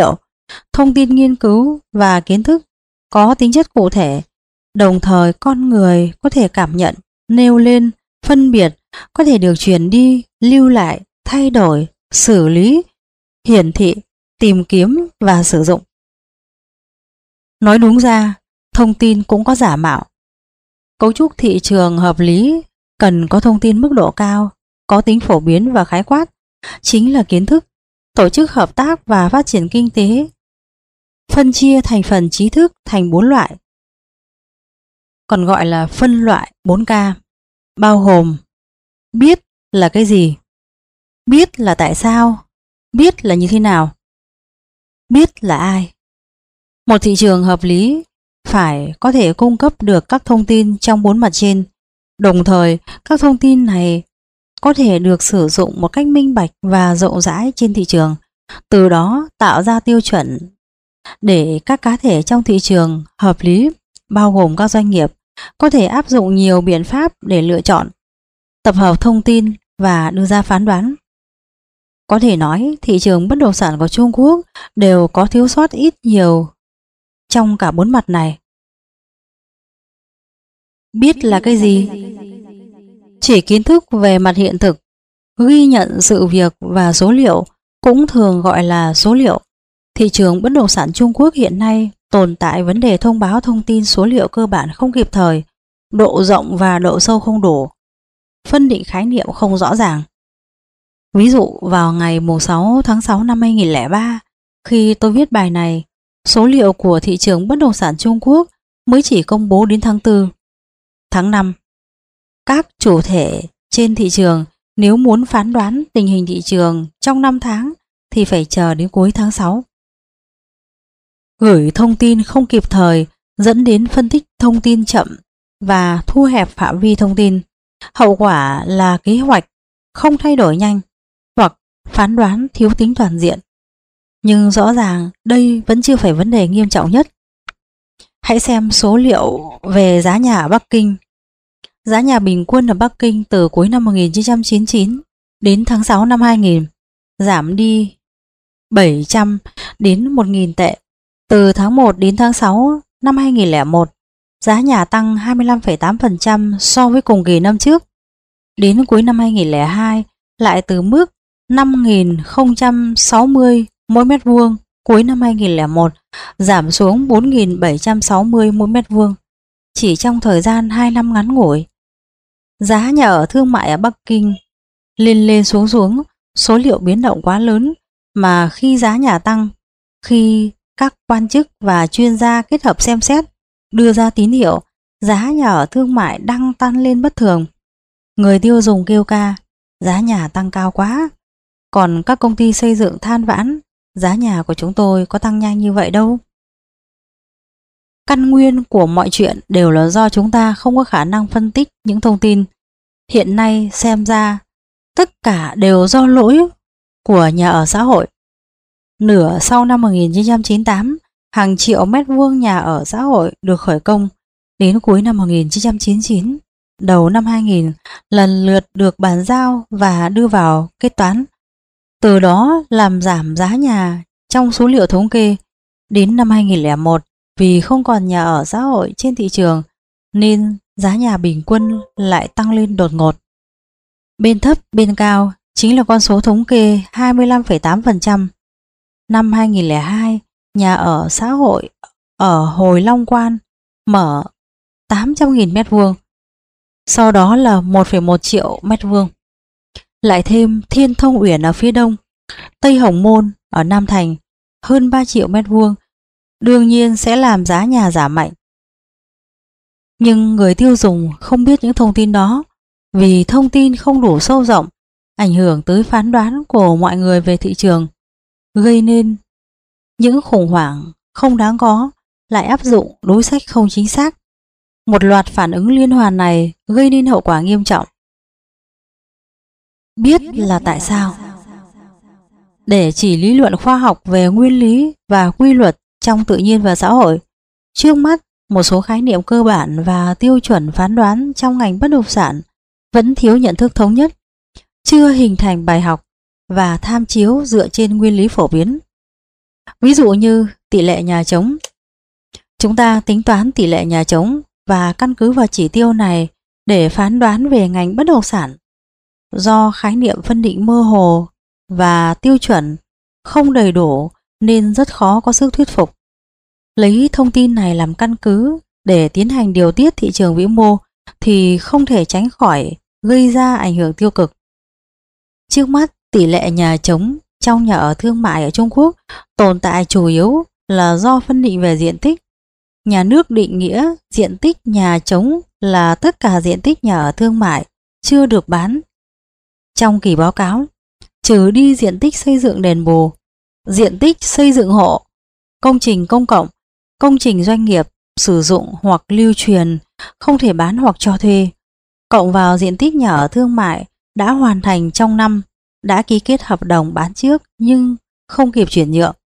thông tin nghiên cứu và kiến thức có tính chất cụ thể, đồng thời con người có thể cảm nhận, nêu lên, phân biệt, có thể được truyền đi, lưu lại, thay đổi, xử lý, hiển thị, tìm kiếm và sử dụng. Nói đúng ra, thông tin cũng có giả mạo. Cấu trúc thị trường hợp lý cần có thông tin mức độ cao, có tính phổ biến và khái quát, chính là kiến thức, tổ chức hợp tác và phát triển kinh tế, phân chia thành phần trí thức thành 4 loại, còn gọi là phân loại 4K, bao gồm biết là cái gì, biết là tại sao, biết là như thế nào, biết là ai. Một thị trường hợp lý phải có thể cung cấp được các thông tin trong 4 mặt trên, đồng thời các thông tin này có thể được sử dụng một cách minh bạch và rộng rãi trên thị trường, từ đó tạo ra tiêu chuẩn để các cá thể trong thị trường hợp lý, bao gồm các doanh nghiệp, có thể áp dụng nhiều biện pháp để lựa chọn, tập hợp thông tin và đưa ra phán đoán. Có thể nói thị trường bất động sản của Trung Quốc đều có thiếu sót ít nhiều trong cả 4 mặt này. Biết là cái gì? Chỉ kiến thức về mặt hiện thực, ghi nhận sự việc và số liệu, cũng thường gọi là số liệu. Thị trường bất động sản Trung Quốc hiện nay tồn tại vấn đề thông báo thông tin số liệu cơ bản không kịp thời, độ rộng và độ sâu không đủ, phân định khái niệm không rõ ràng. Ví dụ vào ngày 6 tháng 6 năm 2003, khi tôi viết bài này, số liệu của thị trường bất động sản Trung Quốc mới chỉ công bố đến tháng 4. Tháng 5, các chủ thể trên thị trường nếu muốn phán đoán tình hình thị trường trong 5 tháng thì phải chờ đến cuối tháng 6. Gửi thông tin không kịp thời dẫn đến phân tích thông tin chậm và thu hẹp phạm vi thông tin. Hậu quả là kế hoạch không thay đổi nhanh hoặc phán đoán thiếu tính toàn diện. Nhưng rõ ràng đây vẫn chưa phải vấn đề nghiêm trọng nhất. Hãy xem số liệu về giá nhà ở Bắc Kinh. Giá nhà bình quân ở Bắc Kinh từ cuối năm 1999 đến tháng 6 năm 2000 giảm đi 700 đến 1.000 tệ. Từ tháng 1 đến tháng 6 năm 2001, giá nhà tăng 25,8% so với cùng kỳ năm trước. Đến cuối năm 2002 lại từ mức 5.060 mỗi mét vuông, cuối năm 2001 giảm xuống 4.760 mỗi mét vuông. Chỉ trong thời gian 2 năm ngắn ngủi, giá nhà ở thương mại ở Bắc Kinh lên lên xuống xuống, số liệu biến động quá lớn, mà khi giá nhà tăng, khi các quan chức và chuyên gia kết hợp xem xét, đưa ra tín hiệu, giá nhà ở thương mại đang tăng lên bất thường. Người tiêu dùng kêu ca, giá nhà tăng cao quá. Còn các công ty xây dựng than vãn, giá nhà của chúng tôi có tăng nhanh như vậy đâu. Căn nguyên của mọi chuyện đều là do chúng ta không có khả năng phân tích những thông tin. Hiện nay xem ra, tất cả đều do lỗi của nhà ở xã hội. Nửa sau năm 1998, hàng triệu mét vuông nhà ở xã hội được khởi công. Đến cuối năm 1999, đầu năm 2000, lần lượt được bàn giao và đưa vào kết toán. Từ đó làm giảm giá nhà trong số liệu thống kê. Đến năm 2001, vì không còn nhà ở xã hội trên thị trường, nên giá nhà bình quân lại tăng lên đột ngột. Bên thấp bên cao chính là con số thống kê 25,8%. Năm 2002, nhà ở xã hội ở Hồi Long Quan mở 800.000 mét vuông, sau đó là 1,1 triệu mét vuông. Lại thêm Thiên Thông Uyển ở phía đông, Tây Hồng Môn ở Nam Thành hơn 3 triệu mét vuông, đương nhiên sẽ làm giá nhà giảm mạnh. Nhưng người tiêu dùng không biết những thông tin đó, vì thông tin không đủ sâu rộng, ảnh hưởng tới phán đoán của mọi người về thị trường, gây nên những khủng hoảng không đáng có, lại áp dụng đối sách không chính xác. Một loạt phản ứng liên hoàn này gây nên hậu quả nghiêm trọng. Biết là tại sao? Để chỉ lý luận khoa học về nguyên lý và quy luật trong tự nhiên và xã hội, trước mắt một số khái niệm cơ bản và tiêu chuẩn phán đoán trong ngành bất động sản vẫn thiếu nhận thức thống nhất, chưa hình thành bài học và tham chiếu dựa trên nguyên lý phổ biến. Ví dụ như tỷ lệ nhà trống. Chúng ta tính toán tỷ lệ nhà trống và căn cứ vào chỉ tiêu này để phán đoán về ngành bất động sản. Do khái niệm phân định mơ hồ và tiêu chuẩn không đầy đủ nên rất khó có sức thuyết phục. Lấy thông tin này làm căn cứ để tiến hành điều tiết thị trường vĩ mô thì không thể tránh khỏi gây ra ảnh hưởng tiêu cực. Trước mắt, tỷ lệ nhà trống trong nhà ở thương mại ở Trung Quốc tồn tại chủ yếu là do phân định về diện tích. Nhà nước định nghĩa diện tích nhà trống là tất cả diện tích nhà ở thương mại chưa được bán. Trong kỳ báo cáo, trừ đi diện tích xây dựng đền bù, diện tích xây dựng hộ, công trình công cộng, công trình doanh nghiệp sử dụng hoặc lưu truyền không thể bán hoặc cho thuê, cộng vào diện tích nhà ở thương mại đã hoàn thành trong năm, đã ký kết hợp đồng bán trước nhưng không kịp chuyển nhượng.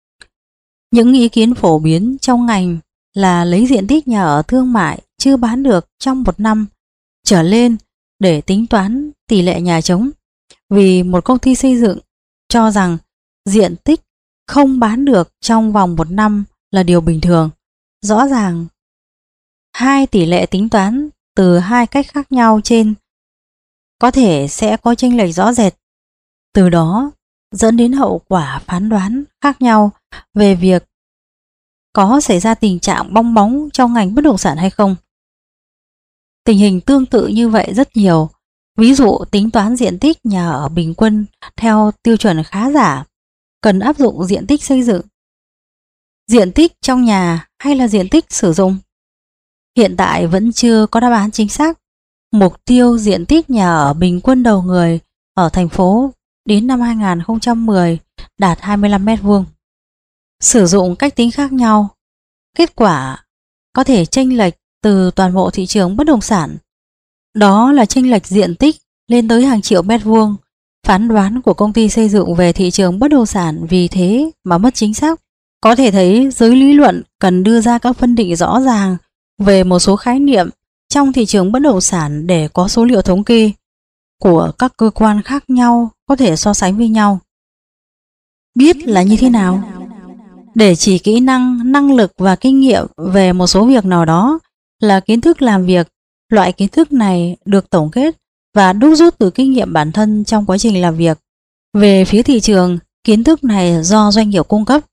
Những ý kiến phổ biến trong ngành là lấy diện tích nhà ở thương mại chưa bán được trong một năm trở lên để tính toán tỷ lệ nhà trống, vì một công ty xây dựng cho rằng diện tích không bán được trong vòng một năm là điều bình thường. Rõ ràng, hai tỷ lệ tính toán từ hai cách khác nhau trên có thể sẽ có chênh lệch rõ rệt, từ đó dẫn đến hậu quả phán đoán khác nhau về việc có xảy ra tình trạng bong bóng trong ngành bất động sản hay không. Tình hình tương tự như vậy rất nhiều. Ví dụ tính toán diện tích nhà ở bình quân theo tiêu chuẩn khá giả, cần áp dụng diện tích xây dựng, diện tích trong nhà hay là diện tích sử dụng. Hiện tại vẫn chưa có đáp án chính xác. Mục tiêu diện tích nhà ở bình quân đầu người ở thành phố đến năm 2010 đạt 25 m². Sử dụng cách tính khác nhau, kết quả có thể chênh lệch từ toàn bộ thị trường bất động sản. Đó là chênh lệch diện tích lên tới hàng triệu m². Phán đoán của công ty xây dựng về thị trường bất động sản vì thế mà mất chính xác. Có thể thấy giới lý luận cần đưa ra các phân định rõ ràng về một số khái niệm trong thị trường bất động sản để có số liệu thống kê của các cơ quan khác nhau có thể so sánh với nhau. Biết là như thế nào? Để chỉ kỹ năng, năng lực và kinh nghiệm về một số việc nào đó là kiến thức làm việc. Loại kiến thức này được tổng kết và đúc rút từ kinh nghiệm bản thân trong quá trình làm việc. Về phía thị trường, kiến thức này do doanh nghiệp cung cấp.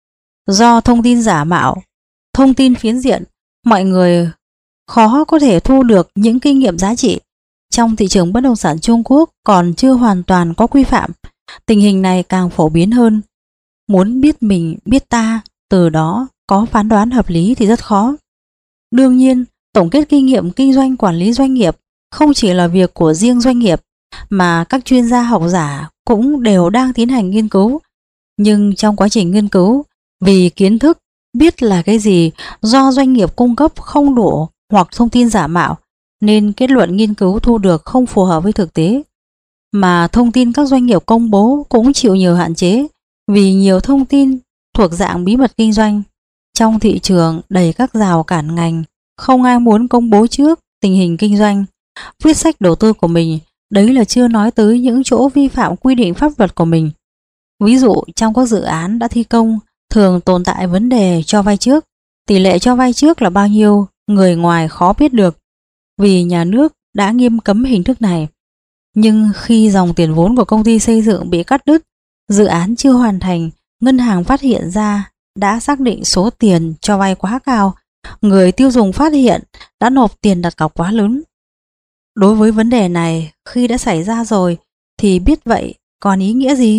Do thông tin giả mạo, thông tin phiến diện, mọi người khó có thể thu được những kinh nghiệm giá trị. Trong thị trường bất động sản Trung Quốc còn chưa hoàn toàn có quy phạm, tình hình này càng phổ biến hơn. Muốn biết mình biết ta, từ đó có phán đoán hợp lý thì rất khó. Đương nhiên, tổng kết kinh nghiệm kinh doanh quản lý doanh nghiệp không chỉ là việc của riêng doanh nghiệp, mà các chuyên gia học giả cũng đều đang tiến hành nghiên cứu. Nhưng trong quá trình nghiên cứu, vì kiến thức biết là cái gì do doanh nghiệp cung cấp không đủ hoặc thông tin giả mạo, nên kết luận nghiên cứu thu được không phù hợp với thực tế. Mà thông tin các doanh nghiệp công bố cũng chịu nhiều hạn chế, vì nhiều thông tin thuộc dạng bí mật kinh doanh. Trong thị trường đầy các rào cản ngành, không ai muốn công bố trước tình hình kinh doanh, viết sách đầu tư của mình, đấy là chưa nói tới những chỗ vi phạm quy định pháp luật của mình. Ví dụ trong các dự án đã thi công, thường tồn tại vấn đề cho vay trước. Tỷ lệ cho vay trước là bao nhiêu, người ngoài khó biết được, vì nhà nước đã nghiêm cấm hình thức này. Nhưng khi dòng tiền vốn của công ty xây dựng bị cắt đứt, dự án chưa hoàn thành, ngân hàng phát hiện ra đã xác định số tiền cho vay quá cao, người tiêu dùng phát hiện đã nộp tiền đặt cọc quá lớn. Đối với vấn đề này, khi đã xảy ra rồi thì biết vậy còn ý nghĩa gì?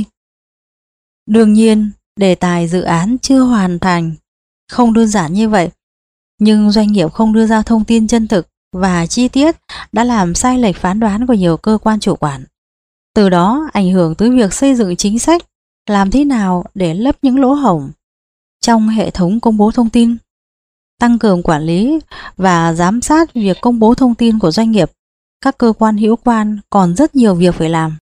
Đương nhiên, đề tài dự án chưa hoàn thành không đơn giản như vậy, nhưng doanh nghiệp không đưa ra thông tin chân thực và chi tiết đã làm sai lệch phán đoán của nhiều cơ quan chủ quản. Từ đó ảnh hưởng tới việc xây dựng chính sách làm thế nào để lấp những lỗ hổng trong hệ thống công bố thông tin, tăng cường quản lý và giám sát việc công bố thông tin của doanh nghiệp. Các cơ quan hữu quan còn rất nhiều việc phải làm.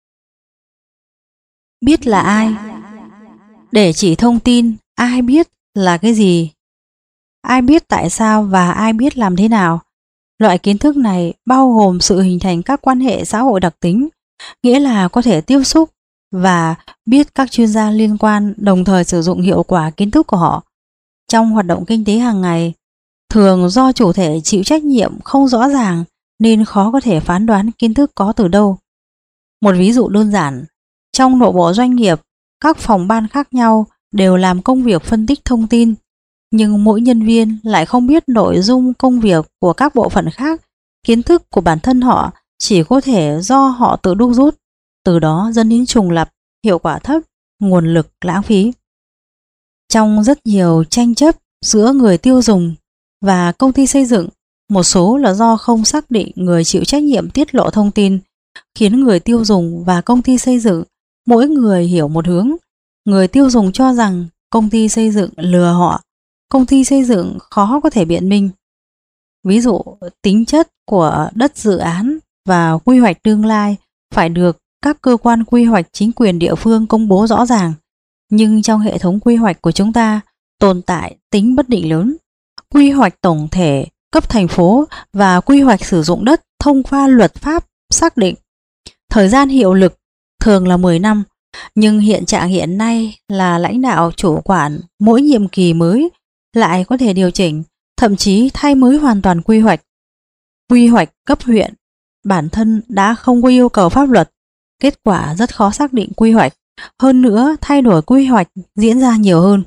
Biết là ai? Để chỉ thông tin, ai biết là cái gì, ai biết tại sao và ai biết làm thế nào. Loại kiến thức này bao gồm sự hình thành các quan hệ xã hội đặc tính, nghĩa là có thể tiếp xúc, và biết các chuyên gia liên quan đồng thời sử dụng hiệu quả kiến thức của họ trong hoạt động kinh tế hàng ngày. Thường do chủ thể chịu trách nhiệm không rõ ràng nên khó có thể phán đoán kiến thức có từ đâu. Một ví dụ đơn giản, trong nội bộ doanh nghiệp, các phòng ban khác nhau đều làm công việc phân tích thông tin, nhưng mỗi nhân viên lại không biết nội dung công việc của các bộ phận khác. Kiến thức của bản thân họ chỉ có thể do họ tự đúc rút, từ đó dẫn đến trùng lặp, hiệu quả thấp, nguồn lực lãng phí. Trong rất nhiều tranh chấp giữa người tiêu dùng và công ty xây dựng, một số là do không xác định người chịu trách nhiệm tiết lộ thông tin, khiến người tiêu dùng và công ty xây dựng mỗi người hiểu một hướng. Người tiêu dùng cho rằng công ty xây dựng lừa họ, công ty xây dựng khó có thể biện minh. Ví dụ, tính chất của đất dự án và quy hoạch tương lai phải được các cơ quan quy hoạch chính quyền địa phương công bố rõ ràng, nhưng trong hệ thống quy hoạch của chúng ta tồn tại tính bất định lớn. Quy hoạch tổng thể cấp thành phố và quy hoạch sử dụng đất thông qua luật pháp xác định thời gian hiệu lực thường là 10 năm, nhưng hiện trạng hiện nay là lãnh đạo chủ quản mỗi nhiệm kỳ mới lại có thể điều chỉnh, thậm chí thay mới hoàn toàn quy hoạch. Quy hoạch cấp huyện bản thân đã không có yêu cầu pháp luật, kết quả rất khó xác định quy hoạch, hơn nữa thay đổi quy hoạch diễn ra nhiều hơn.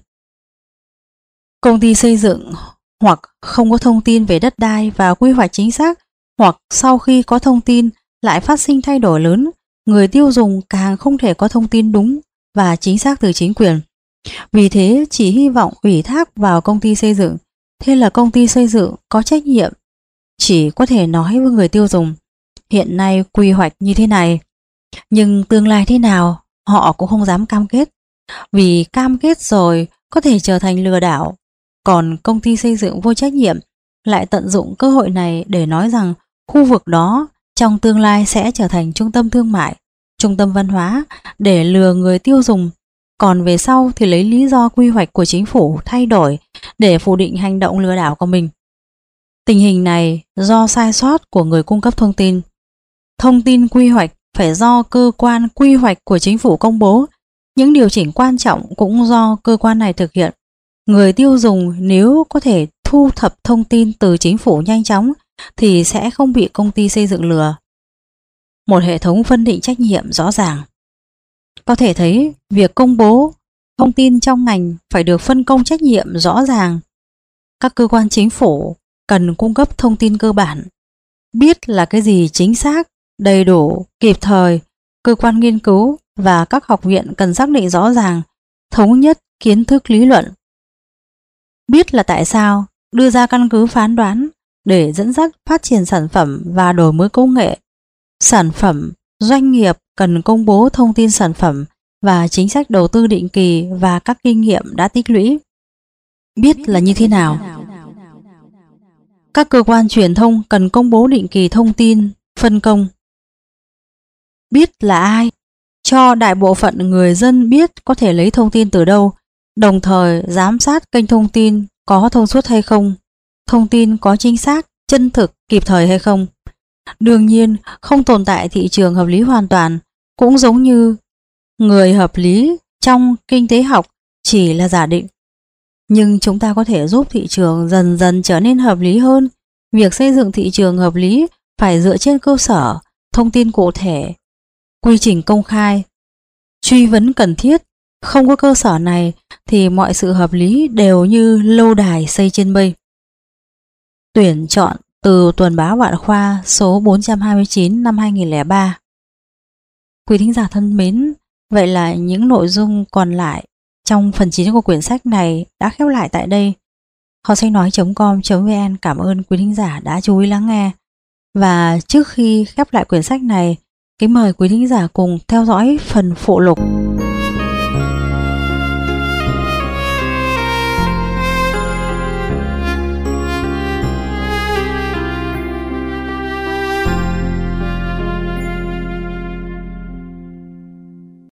Công ty xây dựng hoặc không có thông tin về đất đai và quy hoạch chính xác, hoặc sau khi có thông tin lại phát sinh thay đổi lớn, người tiêu dùng càng không thể có thông tin đúng và chính xác từ chính quyền. Vì thế chỉ hy vọng ủy thác vào công ty xây dựng, thế là công ty xây dựng có trách nhiệm chỉ có thể nói với người tiêu dùng hiện nay quy hoạch như thế này, nhưng tương lai thế nào họ cũng không dám cam kết, vì cam kết rồi có thể trở thành lừa đảo. Còn công ty xây dựng vô trách nhiệm lại tận dụng cơ hội này để nói rằng khu vực đó trong tương lai sẽ trở thành trung tâm thương mại, trung tâm văn hóa để lừa người tiêu dùng. Còn về sau thì lấy lý do quy hoạch của chính phủ thay đổi để phủ định hành động lừa đảo của mình. Tình hình này do sai sót của người cung cấp thông tin. Thông tin quy hoạch phải do cơ quan quy hoạch của chính phủ công bố, những điều chỉnh quan trọng cũng do cơ quan này thực hiện. Người tiêu dùng nếu có thể thu thập thông tin từ chính phủ nhanh chóng thì sẽ không bị công ty xây dựng lừa. Một hệ thống phân định trách nhiệm rõ ràng. Có thể thấy việc công bố thông tin trong ngành phải được phân công trách nhiệm rõ ràng. Các cơ quan chính phủ cần cung cấp thông tin cơ bản, biết là cái gì chính xác, đầy đủ, kịp thời. Cơ quan nghiên cứu và các học viện cần xác định rõ ràng, thống nhất kiến thức lý luận. Biết là tại sao, đưa ra căn cứ phán đoán để dẫn dắt phát triển sản phẩm và đổi mới công nghệ. Sản phẩm, doanh nghiệp cần công bố thông tin sản phẩm và chính sách đầu tư định kỳ và các kinh nghiệm đã tích lũy. Biết là như thế nào? Các cơ quan truyền thông cần công bố định kỳ thông tin, phân công. Biết là ai? Cho đại bộ phận người dân biết có thể lấy thông tin từ đâu, đồng thời giám sát kênh thông tin có thông suốt hay không, thông tin có chính xác, chân thực, kịp thời hay không. Đương nhiên, không tồn tại thị trường hợp lý hoàn toàn, cũng giống như người hợp lý trong kinh tế học chỉ là giả định. Nhưng chúng ta có thể giúp thị trường dần dần trở nên hợp lý hơn. Việc xây dựng thị trường hợp lý phải dựa trên cơ sở, thông tin cụ thể, quy trình công khai, truy vấn cần thiết. Không có cơ sở này thì mọi sự hợp lý đều như lâu đài xây trên mây. Tuyển chọn từ Tuần báo Vạn Khoa số 429 năm 2003. Quý thính giả thân mến, vậy là những nội dung còn lại trong phần 9 của quyển sách này đã khép lại tại đây. Hocsachnói.com.vn cảm ơn quý thính giả đã chú ý lắng nghe. Và trước khi khép lại quyển sách này, kính mời quý thính giả cùng theo dõi phần phụ lục.